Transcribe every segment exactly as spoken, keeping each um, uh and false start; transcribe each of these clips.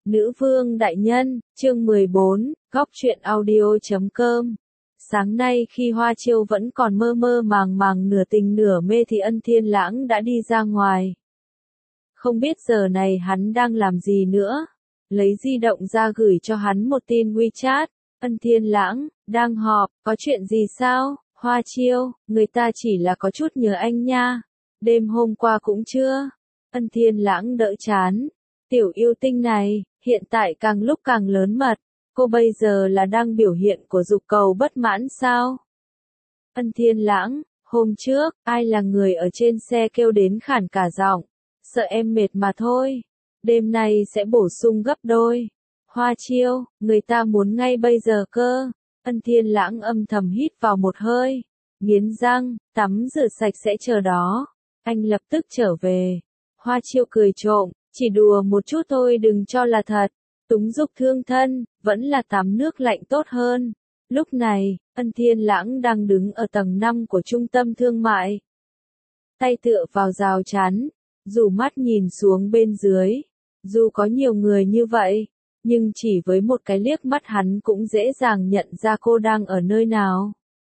Nữ vương đại nhân, chương mười bốn, góc truyện audio chấm com. Sáng nay khi Hoa Chiêu vẫn còn mơ mơ màng màng nửa tình nửa mê thì Ân Thiên Lãng đã đi ra ngoài. Không biết giờ này hắn đang làm gì nữa. Lấy di động ra gửi cho hắn một tin WeChat. Ân Thiên Lãng, đang họp, có chuyện gì sao? Hoa Chiêu, người ta chỉ là có chút nhớ anh nha. Đêm hôm qua cũng chưa. Ân Thiên Lãng đỡ chán. Tiểu yêu tinh này, hiện tại càng lúc càng lớn mật. Cô bây giờ là đang biểu hiện của dục cầu bất mãn sao? Ân Thiên Lãng, hôm trước, ai là người ở trên xe kêu đến khản cả giọng. Sợ em mệt mà thôi. Đêm nay sẽ bổ sung gấp đôi. Hoa Chiêu, người ta muốn ngay bây giờ cơ. Ân Thiên Lãng âm thầm hít vào một hơi. Nghiến răng, tắm rửa sạch sẽ chờ đó. Anh lập tức trở về. Hoa Chiêu cười trộm, chỉ đùa một chút thôi đừng cho là thật. Túng dục thương thân, vẫn là tắm nước lạnh tốt hơn. Lúc này, Ân Thiên Lãng đang đứng ở tầng năm của trung tâm thương mại. Tay tựa vào rào chắn, dù mắt nhìn xuống bên dưới. Dù có nhiều người như vậy, nhưng chỉ với một cái liếc mắt hắn cũng dễ dàng nhận ra cô đang ở nơi nào.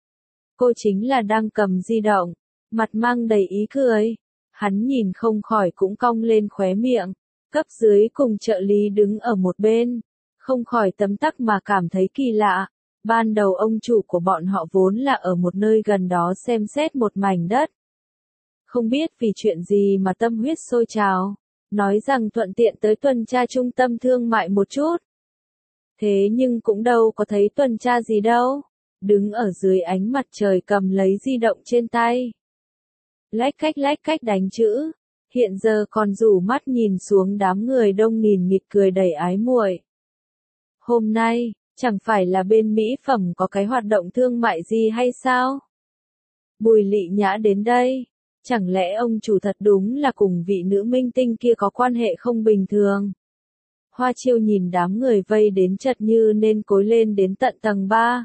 Cô chính là đang cầm di động, mặt mang đầy ý cười. Hắn nhìn không khỏi cũng cong lên khóe miệng. Cấp dưới cùng trợ lý đứng ở một bên, không khỏi tấm tắc mà cảm thấy kỳ lạ. Ban đầu ông chủ của bọn họ vốn là ở một nơi gần đó xem xét một mảnh đất. Không biết vì chuyện gì mà tâm huyết sôi trào, nói rằng thuận tiện tới tuần tra trung tâm thương mại một chút. Thế nhưng cũng đâu có thấy tuần tra gì đâu, đứng ở dưới ánh mặt trời cầm lấy di động trên tay. Lách cách lách cách đánh chữ. Hiện giờ còn rủ mắt nhìn xuống đám người đông nghìn nghịt cười đầy ái muội. Hôm nay, chẳng phải là bên mỹ phẩm có cái hoạt động thương mại gì hay sao? Bùi Lị Nhã đến đây, chẳng lẽ ông chủ thật đúng là cùng vị nữ minh tinh kia có quan hệ không bình thường? Hoa Chiêu nhìn đám người vây đến chật như nên cối lên đến tận tầng ba.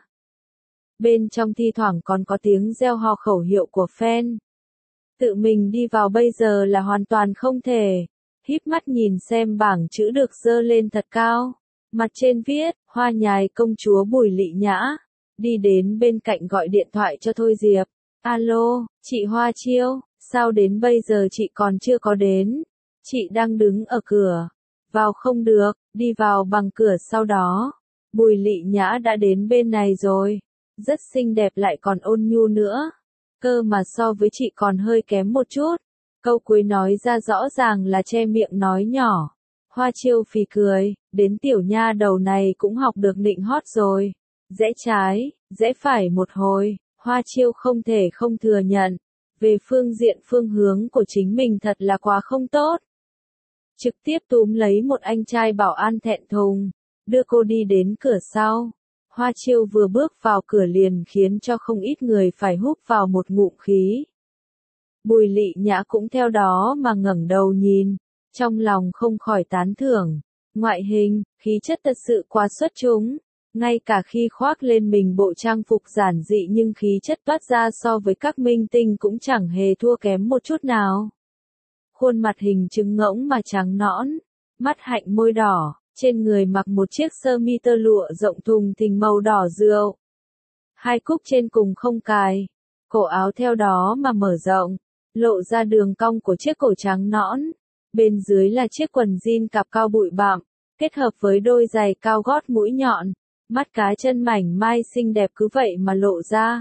Bên trong thi thoảng còn có tiếng reo hò khẩu hiệu của fan. Tự mình đi vào bây giờ là hoàn toàn không thể. Híp mắt nhìn xem bảng chữ được dơ lên thật cao. Mặt trên viết, Hoa Nhài công chúa Bùi Lị Nhã. Đi đến bên cạnh gọi điện thoại cho Thôi Diệp. Alo, chị Hoa Chiêu, sao đến bây giờ chị còn chưa có đến? Chị đang đứng ở cửa. Vào không được, đi vào bằng cửa sau đó. Bùi Lị Nhã đã đến bên này rồi. Rất xinh đẹp lại còn ôn nhu nữa. Cơ mà so với chị còn hơi kém một chút. Câu cuối nói ra rõ ràng là che miệng nói nhỏ. Hoa Chiêu phì cười, đến tiểu nha đầu này cũng học được nịnh hót rồi. Rẽ trái, rẽ phải một hồi, Hoa Chiêu không thể không thừa nhận. Về phương diện phương hướng của chính mình thật là quá không tốt. Trực tiếp túm lấy một anh trai bảo an thẹn thùng, đưa cô đi đến cửa sau. Hoa Chiêu vừa bước vào cửa liền khiến cho không ít người phải húp vào một ngụm khí. Bùi Lị Nhã cũng theo đó mà ngẩng đầu nhìn, trong lòng không khỏi tán thưởng. Ngoại hình, khí chất thật sự quá xuất chúng. Ngay cả khi khoác lên mình bộ trang phục giản dị nhưng khí chất toát ra so với các minh tinh cũng chẳng hề thua kém một chút nào. Khuôn mặt hình trứng ngỗng mà trắng nõn, mắt hạnh môi đỏ. Trên người mặc một chiếc sơ mi tơ lụa rộng thùng thình màu đỏ rượu. Hai cúc trên cùng không cài. Cổ áo theo đó mà mở rộng. Lộ ra đường cong của chiếc cổ trắng nõn. Bên dưới là chiếc quần jean cạp cao bụi bặm. Kết hợp với đôi giày cao gót mũi nhọn. Mắt cá chân mảnh mai xinh đẹp cứ vậy mà lộ ra.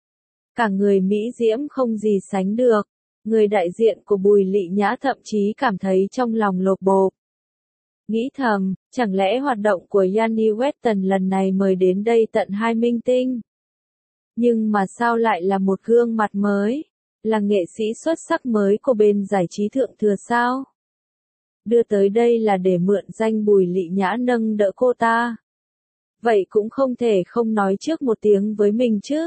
Cả người mỹ diễm không gì sánh được. Người đại diện của Bùi Lị Nhã thậm chí cảm thấy trong lòng lột bột. Nghĩ thầm, chẳng lẽ hoạt động của Yanni Weston lần này mời đến đây tận hai minh tinh? Nhưng mà sao lại là một gương mặt mới? Là nghệ sĩ xuất sắc mới của bên giải trí thượng thừa sao? Đưa tới đây là để mượn danh Bùi Lị Nhã nâng đỡ cô ta. Vậy cũng không thể không nói trước một tiếng với mình chứ.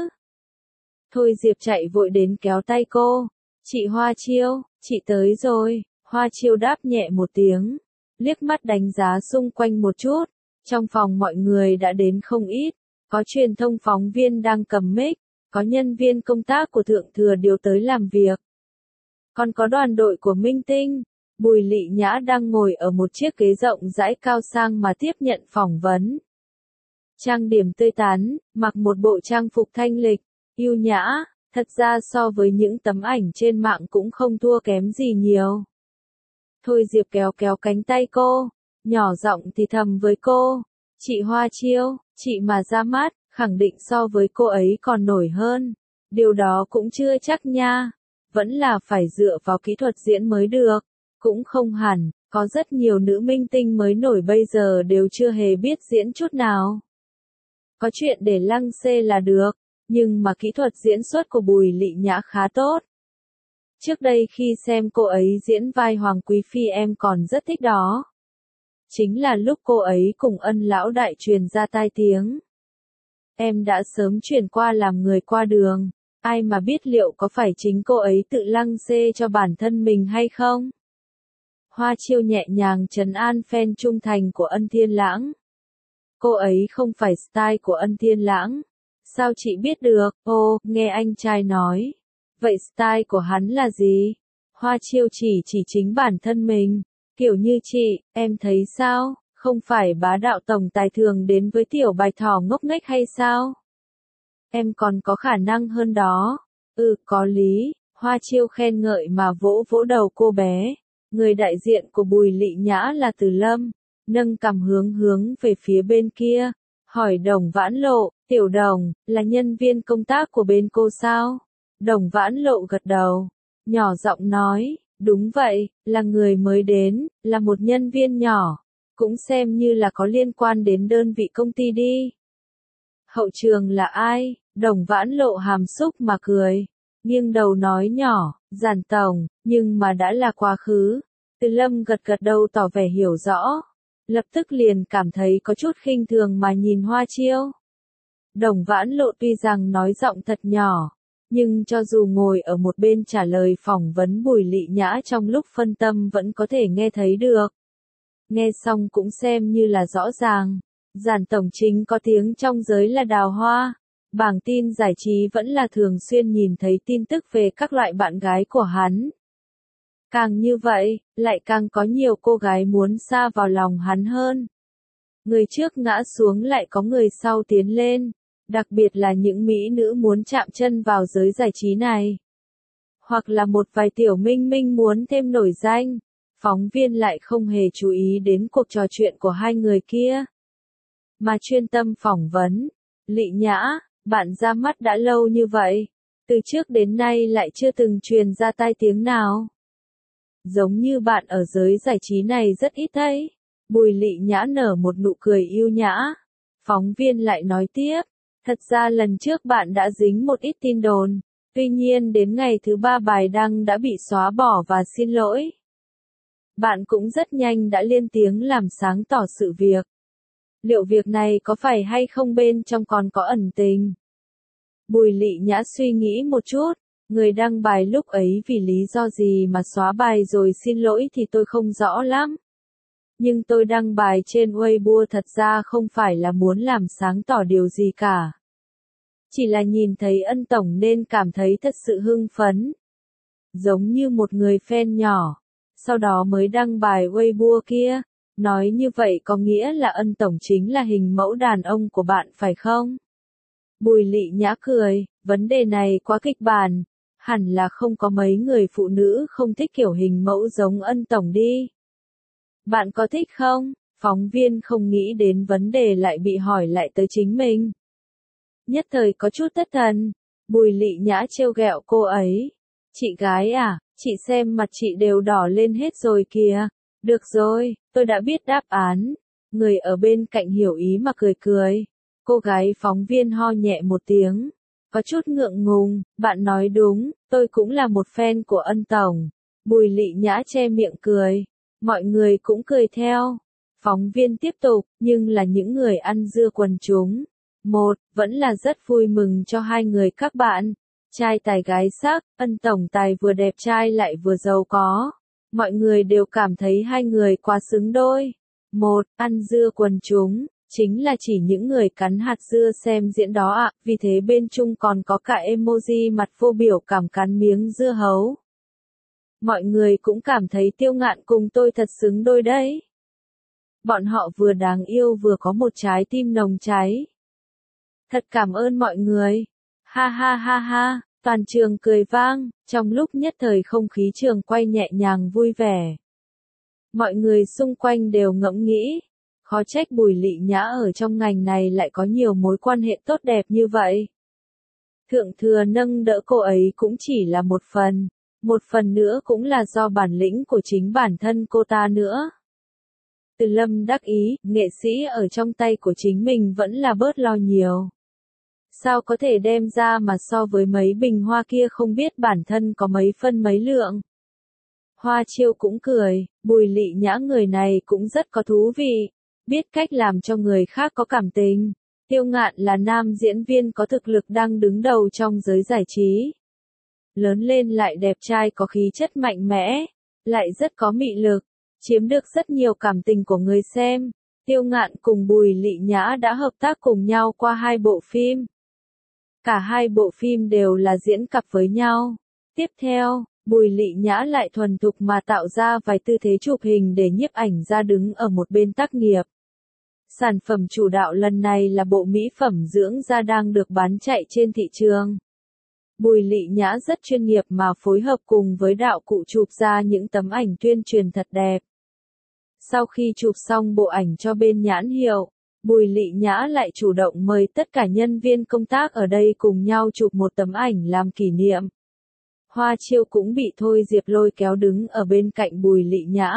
Thôi Diệp chạy vội đến kéo tay cô. Chị Hoa Chiêu, chị tới rồi. Hoa Chiêu đáp nhẹ một tiếng. Liếc mắt đánh giá xung quanh một chút, trong phòng mọi người đã đến không ít, có truyền thông phóng viên đang cầm mic, có nhân viên công tác của thượng thừa điều tới làm việc. Còn có đoàn đội của minh tinh, Bùi Lị Nhã đang ngồi ở một chiếc ghế rộng rãi cao sang mà tiếp nhận phỏng vấn. Trang điểm tươi tắn, mặc một bộ trang phục thanh lịch, yêu nhã, thật ra so với những tấm ảnh trên mạng cũng không thua kém gì nhiều. Thôi Diệp kéo kéo cánh tay cô, nhỏ giọng thì thầm với cô, chị Hoa Chiêu, chị mà ra mắt, khẳng định so với cô ấy còn nổi hơn. Điều đó cũng chưa chắc nha, vẫn là phải dựa vào kỹ thuật diễn mới được. Cũng không hẳn, có rất nhiều nữ minh tinh mới nổi bây giờ đều chưa hề biết diễn chút nào. Có chuyện để lăng xê là được, nhưng mà kỹ thuật diễn xuất của Bùi Lị Nhã khá tốt. Trước đây khi xem cô ấy diễn vai Hoàng Quý Phi em còn rất thích đó. Chính là lúc cô ấy cùng Ân lão đại truyền ra tai tiếng. Em đã sớm chuyển qua làm người qua đường, ai mà biết liệu có phải chính cô ấy tự lăng xê cho bản thân mình hay không? Hoa Chiêu nhẹ nhàng trấn an fan trung thành của Ân Thiên Lãng. Cô ấy không phải style của Ân Thiên Lãng. Sao chị biết được? Ô, nghe anh trai nói. Vậy style của hắn là gì? Hoa Chiêu chỉ chỉ chính bản thân mình. Kiểu như chị, em thấy sao? Không phải bá đạo tổng tài thường đến với tiểu bạch thỏ ngốc nghếch hay sao? Em còn có khả năng hơn đó. Ừ, có lý. Hoa Chiêu khen ngợi mà vỗ vỗ đầu cô bé. Người đại diện của Bùi Lị Nhã là Từ Lâm, nâng cằm hướng hướng về phía bên kia, hỏi Đồng Vãn Lộ, tiểu Đồng, là nhân viên công tác của bên cô sao? Đồng Vãn Lộ gật đầu, nhỏ giọng nói, đúng vậy, là người mới đến, là một nhân viên nhỏ, cũng xem như là có liên quan đến đơn vị công ty đi. Hậu trường là ai? Đồng Vãn Lộ hàm xúc mà cười. Nghiêng đầu nói nhỏ, Giản tổng, nhưng mà đã là quá khứ. Từ Lâm gật gật đầu tỏ vẻ hiểu rõ. Lập tức liền cảm thấy có chút khinh thường mà nhìn Hoa Chiêu. Đồng Vãn Lộ tuy rằng nói giọng thật nhỏ, nhưng cho dù ngồi ở một bên trả lời phỏng vấn Bùi Lị Nhã trong lúc phân tâm vẫn có thể nghe thấy được. Nghe xong cũng xem như là rõ ràng. Giản tổng chính có tiếng trong giới là đào hoa. Bảng tin giải trí vẫn là thường xuyên nhìn thấy tin tức về các loại bạn gái của hắn. Càng như vậy, lại càng có nhiều cô gái muốn sa vào lòng hắn hơn. Người trước ngã xuống lại có người sau tiến lên, đặc biệt là những mỹ nữ muốn chạm chân vào giới giải trí này. Hoặc là một vài tiểu minh minh muốn thêm nổi danh, phóng viên lại không hề chú ý đến cuộc trò chuyện của hai người kia. Mà chuyên tâm phỏng vấn, Lị Nhã, bạn ra mắt đã lâu như vậy, từ trước đến nay lại chưa từng truyền ra tai tiếng nào. Giống như bạn ở giới giải trí này rất ít thấy. Bùi Lị Nhã nở một nụ cười yêu nhã. Phóng viên lại nói tiếp, thật ra lần trước bạn đã dính một ít tin đồn, tuy nhiên đến ngày thứ ba bài đăng đã bị xóa bỏ và xin lỗi. Bạn cũng rất nhanh đã lên tiếng làm sáng tỏ sự việc. Liệu việc này có phải hay không bên trong còn có ẩn tình? Bùi Lị Nhã suy nghĩ một chút, người đăng bài lúc ấy vì lý do gì mà xóa bài rồi xin lỗi thì tôi không rõ lắm. Nhưng tôi đăng bài trên Weibo thật ra không phải là muốn làm sáng tỏ điều gì cả. Chỉ là nhìn thấy Ân tổng nên cảm thấy thật sự hưng phấn. Giống như một người fan nhỏ, sau đó mới đăng bài Weibo kia. Nói như vậy có nghĩa là Ân tổng chính là hình mẫu đàn ông của bạn phải không? Bùi Lị Nhã cười, vấn đề này quá kịch bản, hẳn là không có mấy người phụ nữ không thích kiểu hình mẫu giống Ân tổng đi. Bạn có thích không? Phóng viên không nghĩ đến vấn đề lại bị hỏi lại tới chính mình. Nhất thời có chút thất thần, Bùi Lị Nhã trêu ghẹo cô ấy. Chị gái à, chị xem mặt chị đều đỏ lên hết rồi kìa. Được rồi, tôi đã biết đáp án. Người ở bên cạnh hiểu ý mà cười cười. Cô gái phóng viên ho nhẹ một tiếng. Có chút ngượng ngùng, bạn nói đúng, tôi cũng là một fan của Ân tổng. Bùi Lị Nhã che miệng cười. Mọi người cũng cười theo. Phóng viên tiếp tục, nhưng là những người ăn dưa quần chúng. Một, vẫn là rất vui mừng cho hai người các bạn. Trai tài gái sắc, Ân tổng tài vừa đẹp trai lại vừa giàu có. Mọi người đều cảm thấy hai người quá xứng đôi. Một, ăn dưa quần chúng, chính là chỉ những người cắn hạt dưa xem diễn đó ạ, vì thế bên chung còn có cả emoji mặt vô biểu cảm cắn miếng dưa hấu. Mọi người cũng cảm thấy Tiêu Ngạn cùng tôi thật xứng đôi đấy. Bọn họ vừa đáng yêu vừa có một trái tim nồng cháy. Thật cảm ơn mọi người. Ha ha ha ha, toàn trường cười vang, trong lúc nhất thời không khí trường quay nhẹ nhàng vui vẻ. Mọi người xung quanh đều ngẫm nghĩ, khó trách Bùi Lị Nhã ở trong ngành này lại có nhiều mối quan hệ tốt đẹp như vậy. Thượng thừa nâng đỡ cô ấy cũng chỉ là một phần, một phần nữa cũng là do bản lĩnh của chính bản thân cô ta nữa. Từ Lâm đắc ý, nghệ sĩ ở trong tay của chính mình vẫn là bớt lo nhiều. Sao có thể đem ra mà so với mấy bình hoa kia không biết bản thân có mấy phân mấy lượng. Hoa Chiêu cũng cười, Bùi Lị Nhã người này cũng rất có thú vị, biết cách làm cho người khác có cảm tình. Tiêu Ngạn là nam diễn viên có thực lực đang đứng đầu trong giới giải trí. Lớn lên lại đẹp trai có khí chất mạnh mẽ, lại rất có mị lực, chiếm được rất nhiều cảm tình của người xem. Tiêu Ngạn cùng Bùi Lị Nhã đã hợp tác cùng nhau qua hai bộ phim. Cả hai bộ phim đều là diễn cặp với nhau. Tiếp theo, Bùi Lị Nhã lại thuần thục mà tạo ra vài tư thế chụp hình để nhiếp ảnh ra đứng ở một bên tác nghiệp. Sản phẩm chủ đạo lần này là bộ mỹ phẩm dưỡng da đang được bán chạy trên thị trường. Bùi Lị Nhã rất chuyên nghiệp mà phối hợp cùng với đạo cụ chụp ra những tấm ảnh tuyên truyền thật đẹp. Sau khi chụp xong bộ ảnh cho bên nhãn hiệu, Bùi Lị Nhã lại chủ động mời tất cả nhân viên công tác ở đây cùng nhau chụp một tấm ảnh làm kỷ niệm. Hoa Chiêu cũng bị Thôi Diệp lôi kéo đứng ở bên cạnh Bùi Lị Nhã.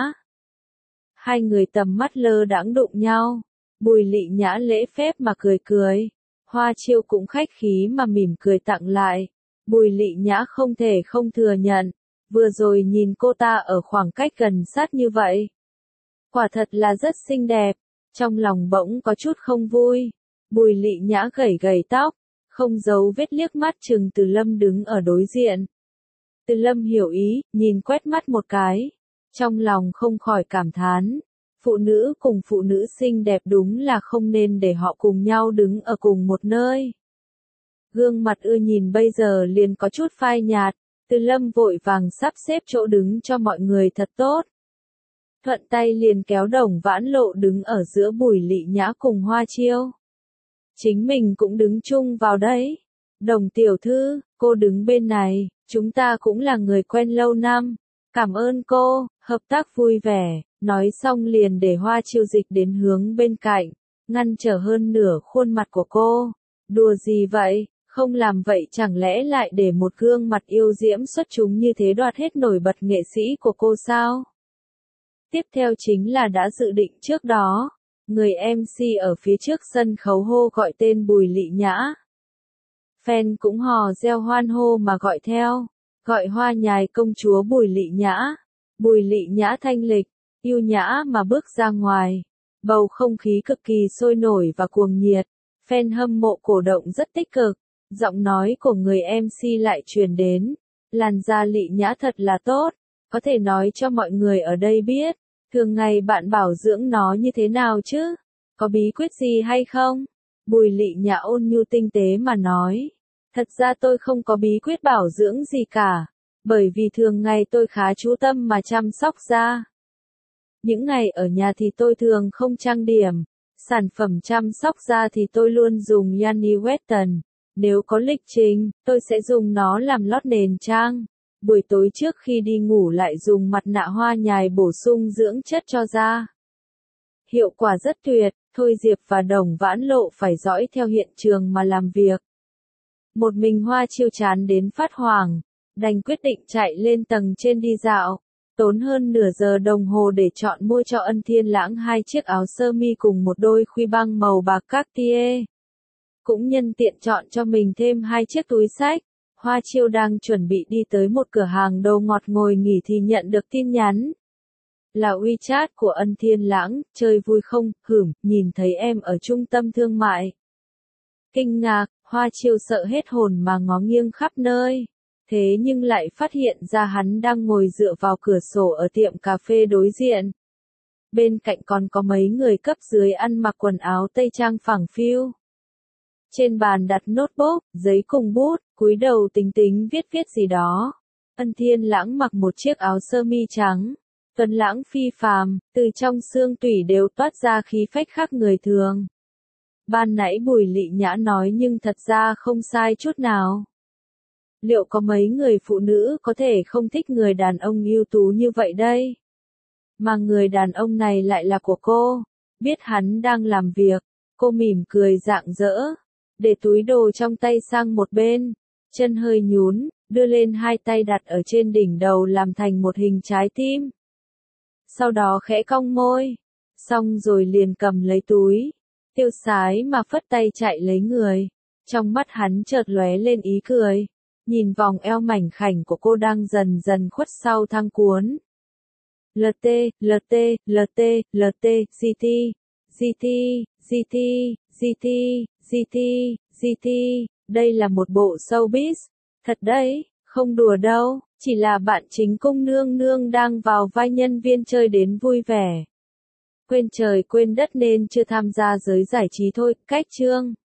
Hai người tầm mắt lơ đãng đụng nhau. Bùi Lị Nhã lễ phép mà cười cười. Hoa Chiêu cũng khách khí mà mỉm cười tặng lại. Bùi Lị Nhã không thể không thừa nhận. Vừa rồi nhìn cô ta ở khoảng cách gần sát như vậy. Quả thật là rất xinh đẹp. Trong lòng bỗng có chút không vui. Bùi Lị Nhã gẩy gẩy tóc. Không giấu vết liếc mắt chừng Từ Lâm đứng ở đối diện. Từ Lâm hiểu ý, nhìn quét mắt một cái. Trong lòng không khỏi cảm thán. Phụ nữ cùng phụ nữ xinh đẹp đúng là không nên để họ cùng nhau đứng ở cùng một nơi. Gương mặt ưa nhìn bây giờ liền có chút phai nhạt. Từ Lâm vội vàng sắp xếp chỗ đứng cho mọi người thật tốt. Thuận tay liền kéo Đồng Vãn Lộ đứng ở giữa Bùi Lị Nhã cùng Hoa Chiêu. Chính mình cũng đứng chung vào đấy. Đồng tiểu thư, cô đứng bên này, chúng ta cũng là người quen lâu năm. Cảm ơn cô, hợp tác vui vẻ. Nói xong liền để Hoa Chiêu dịch đến hướng bên cạnh, ngăn trở hơn nửa khuôn mặt của cô. Đùa gì vậy, không làm vậy chẳng lẽ lại để một gương mặt yêu diễm xuất chúng như thế đoạt hết nổi bật nghệ sĩ của cô sao? Tiếp theo chính là đã dự định trước đó, người em xê ở phía trước sân khấu hô gọi tên Bùi Lị Nhã. Fan cũng hò reo hoan hô mà gọi theo, gọi Hoa Nhài công chúa Bùi Lị Nhã. Bùi Lị Nhã thanh lịch, yêu nhã mà bước ra ngoài. Bầu không khí cực kỳ sôi nổi và cuồng nhiệt. Fan hâm mộ cổ động rất tích cực. Giọng nói của người em xê lại truyền đến. Làn da Lị Nhã thật là tốt. Có thể nói cho mọi người ở đây biết. Thường ngày bạn bảo dưỡng nó như thế nào chứ? Có bí quyết gì hay không? Bùi Lị Nhã ôn nhu tinh tế mà nói. Thật ra tôi không có bí quyết bảo dưỡng gì cả. Bởi vì thường ngày tôi khá chú tâm mà chăm sóc da. Những ngày ở nhà thì tôi thường không trang điểm. Sản phẩm chăm sóc da thì tôi luôn dùng Yanni Weston. Nếu có lịch trình, tôi sẽ dùng nó làm lót nền trang. Buổi tối trước khi đi ngủ lại dùng mặt nạ Hoa Nhài bổ sung dưỡng chất cho da. Hiệu quả rất tuyệt, Thôi Diệp và Đồng Vãn Lộ phải dõi theo hiện trường mà làm việc. Một mình Hoa Chiêu chán đến phát hoảng, đành quyết định chạy lên tầng trên đi dạo. Tốn hơn nửa giờ đồng hồ để chọn mua cho Ân Thiên Lãng hai chiếc áo sơ mi cùng một đôi khuy băng màu bạc Cartier. Cũng nhân tiện chọn cho mình thêm hai chiếc túi xách. Hoa Chiêu đang chuẩn bị đi tới một cửa hàng đồ ngọt ngồi nghỉ thì nhận được tin nhắn. Là WeChat của Ân Thiên Lãng, chơi vui không, hửm, nhìn thấy em ở trung tâm thương mại. Kinh ngạc, Hoa Chiêu sợ hết hồn mà ngó nghiêng khắp nơi. Thế nhưng lại phát hiện ra hắn đang ngồi dựa vào cửa sổ ở tiệm cà phê đối diện. Bên cạnh còn có mấy người cấp dưới ăn mặc quần áo tây trang phẳng phiu. Trên bàn đặt notebook, giấy cùng bút, cúi đầu tính tính viết viết gì đó. Ân Thiên Lãng mặc một chiếc áo sơ mi trắng, tuấn lãng phi phàm, từ trong xương tủy đều toát ra khí phách khác người thường. Ban nãy Bùi Lị Nhã nói nhưng thật ra không sai chút nào. Liệu có mấy người phụ nữ có thể không thích người đàn ông ưu tú như vậy đây? Mà người đàn ông này lại là của cô. Biết hắn đang làm việc, cô mỉm cười rạng rỡ, để túi đồ trong tay sang một bên, chân hơi nhún, đưa lên hai tay đặt ở trên đỉnh đầu làm thành một hình trái tim. Sau đó khẽ cong môi, xong rồi liền cầm lấy túi, tiêu sái mà phất tay chạy lấy người. Trong mắt hắn chợt lóe lên ý cười, nhìn vòng eo mảnh khảnh của cô đang dần dần khuất sau thang cuốn. lờ tê, lờ tê, lờ tê, lờ tê, giê tê, giê tê, giê tê, giê tê, giê tê, giê tê, đây là một bộ showbiz, thật đấy, không đùa đâu, chỉ là bạn chính cung nương nương đang vào vai nhân viên chơi đến vui vẻ. Quên trời quên đất nên chưa tham gia giới giải trí thôi, cách chương.